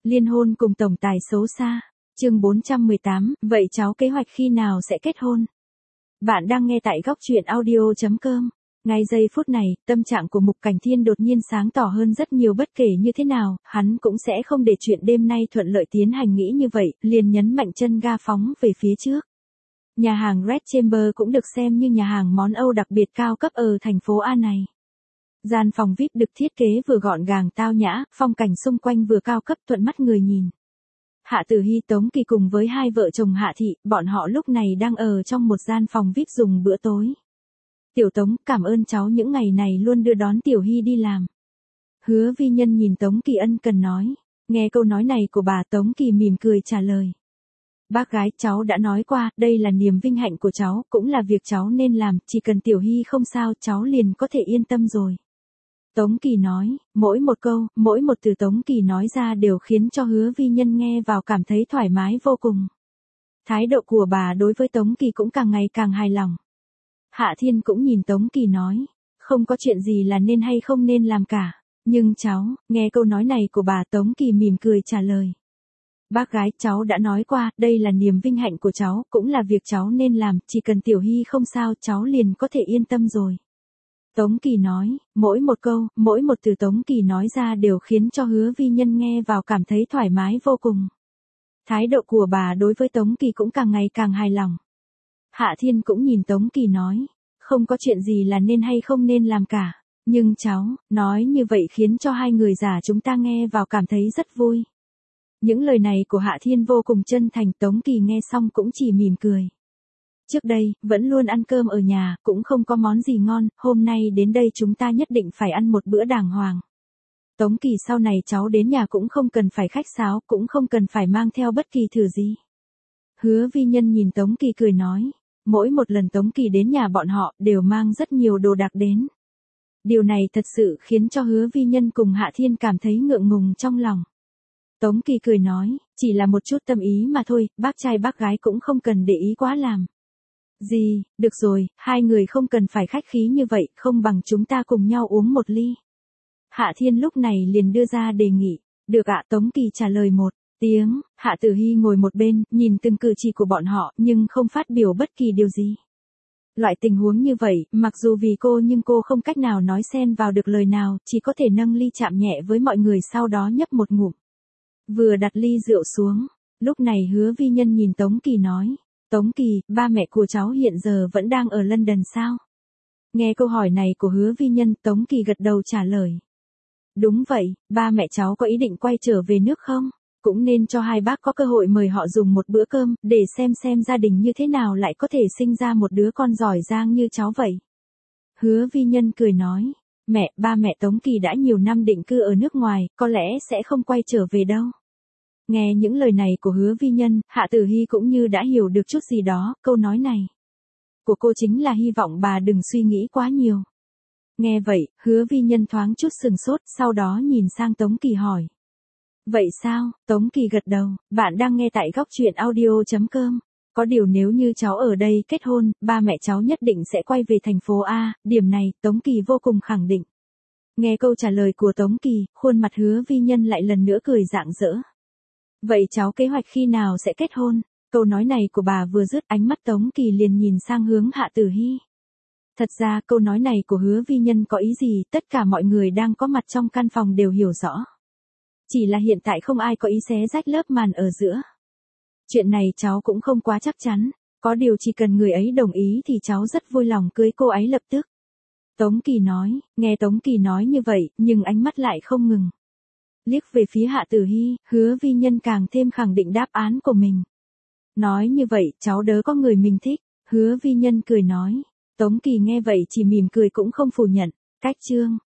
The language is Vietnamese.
Liên hôn cùng tổng tài xấu xa. Chương 418, vậy cháu kế hoạch khi nào sẽ kết hôn? Bạn đang nghe tại góc truyện audio.com. Ngay giây phút này, tâm trạng của Mục Cảnh Thiên đột nhiên sáng tỏ hơn rất nhiều, bất kể như thế nào, hắn cũng sẽ không để chuyện đêm nay thuận lợi tiến hành, nghĩ như vậy, liền nhấn mạnh chân ga phóng về phía trước. Nhà hàng Red Chamber cũng được xem như nhà hàng món Âu đặc biệt cao cấp ở thành phố A này. Gian phòng VIP được thiết kế vừa gọn gàng tao nhã, phong cảnh xung quanh vừa cao cấp thuận mắt người nhìn. Hạ Tử Hy, Tống Kỳ cùng với hai vợ chồng Hạ Thị, bọn họ lúc này đang ở trong một gian phòng VIP dùng bữa tối. Tiểu Tống, cảm ơn cháu những ngày này luôn đưa đón Tiểu Hy đi làm. Hứa Vi Nhân nhìn Tống Kỳ ân cần nói. Nghe câu nói này của bà, Tống Kỳ mỉm cười trả lời. Bác gái, cháu đã nói qua, đây là niềm vinh hạnh của cháu, cũng là việc cháu nên làm, chỉ cần Tiểu Hy không sao, cháu liền có thể yên tâm rồi. Tống Kỳ nói, mỗi một câu, mỗi một từ Tống Kỳ nói ra đều khiến cho Hứa Vi Nhân nghe vào cảm thấy thoải mái vô cùng. Thái độ của bà đối với Tống Kỳ cũng càng ngày càng hài lòng. Hạ Thiên cũng nhìn Tống Kỳ nói, không có chuyện gì là nên hay không nên làm cả, nhưng cháu, nghe câu nói này của bà, Tống Kỳ mỉm cười trả lời. Bác gái, cháu đã nói qua, đây là niềm vinh hạnh của cháu, cũng là việc cháu nên làm, chỉ cần Tiểu Hy không sao, cháu liền có thể yên tâm rồi. Tống Kỳ nói, mỗi một câu, mỗi một từ Tống Kỳ nói ra đều khiến cho Hứa Vi Nhân nghe vào cảm thấy thoải mái vô cùng. Thái độ của bà đối với Tống Kỳ cũng càng ngày càng hài lòng. Hạ Thiên cũng nhìn Tống Kỳ nói, không có chuyện gì là nên hay không nên làm cả, nhưng cháu, nói như vậy khiến cho hai người già chúng ta nghe vào cảm thấy rất vui. Những lời này của Hạ Thiên vô cùng chân thành, Tống Kỳ nghe xong cũng chỉ mỉm cười. Trước đây, vẫn luôn ăn cơm ở nhà, cũng không có món gì ngon, hôm nay đến đây chúng ta nhất định phải ăn một bữa đàng hoàng. Tống Kỳ, sau này cháu đến nhà cũng không cần phải khách sáo, cũng không cần phải mang theo bất kỳ thứ gì. Hứa Vi Nhân nhìn Tống Kỳ cười nói, mỗi một lần Tống Kỳ đến nhà bọn họ đều mang rất nhiều đồ đạc đến. Điều này thật sự khiến cho Hứa Vi Nhân cùng Hạ Thiên cảm thấy ngượng ngùng trong lòng. Tống Kỳ cười nói, chỉ là một chút tâm ý mà thôi, bác trai bác gái cũng không cần để ý quá làm. Gì, được rồi, hai người không cần phải khách khí như vậy, không bằng chúng ta cùng nhau uống một ly. Hạ Thiên lúc này liền đưa ra đề nghị, được ạ. Tống Kỳ trả lời một tiếng, Hạ Tử Hy ngồi một bên, nhìn từng cử chỉ của bọn họ, nhưng không phát biểu bất kỳ điều gì. Loại tình huống như vậy, mặc dù vì cô nhưng cô không cách nào nói xen vào được lời nào, chỉ có thể nâng ly chạm nhẹ với mọi người sau đó nhấp một ngụm. Vừa đặt ly rượu xuống, lúc này Hứa Vi Nhân nhìn Tống Kỳ nói, Tống Kỳ, ba mẹ của cháu hiện giờ vẫn đang ở London sao? Nghe câu hỏi này của Hứa Vi Nhân, Tống Kỳ gật đầu trả lời. Đúng vậy, ba mẹ cháu có ý định quay trở về nước không? Cũng nên cho hai bác có cơ hội mời họ dùng một bữa cơm, để xem gia đình như thế nào lại có thể sinh ra một đứa con giỏi giang như cháu vậy. Hứa Vi Nhân cười nói, ba mẹ Tống Kỳ đã nhiều năm định cư ở nước ngoài, có lẽ sẽ không quay trở về đâu. Nghe những lời này của Hứa Vi Nhân, Hạ Tử Hy cũng như đã hiểu được chút gì đó, câu nói này của cô chính là hy vọng bà đừng suy nghĩ quá nhiều. Nghe vậy, Hứa Vi Nhân thoáng chút sừng sốt, sau đó nhìn sang Tống Kỳ hỏi. Vậy sao? Tống Kỳ gật đầu, bạn đang nghe tại góc truyện audio.com. Có điều nếu như cháu ở đây kết hôn, ba mẹ cháu nhất định sẽ quay về thành phố A, điểm này, Tống Kỳ vô cùng khẳng định. Nghe câu trả lời của Tống Kỳ, khuôn mặt Hứa Vi Nhân lại lần nữa cười rạng rỡ. Vậy cháu kế hoạch khi nào sẽ kết hôn? Câu nói này của bà vừa dứt, ánh mắt Tống Kỳ liền nhìn sang hướng Hạ Tử Hy. Thật ra câu nói này của Hứa Vi Nhân có ý gì, tất cả mọi người đang có mặt trong căn phòng đều hiểu rõ. Chỉ là hiện tại không ai có ý xé rách lớp màn ở giữa. Chuyện này cháu cũng không quá chắc chắn, có điều chỉ cần người ấy đồng ý thì cháu rất vui lòng cưới cô ấy lập tức. Tống Kỳ nói, nghe Tống Kỳ nói như vậy, nhưng ánh mắt lại không ngừng. Liếc về phía Hạ Tử Hy, Hứa Vi Nhân càng thêm khẳng định đáp án của mình. Nói như vậy, cháu đỡ có người mình thích, Hứa Vi Nhân cười nói. Tống Kỳ nghe vậy chỉ mỉm cười cũng không phủ nhận. Cách chương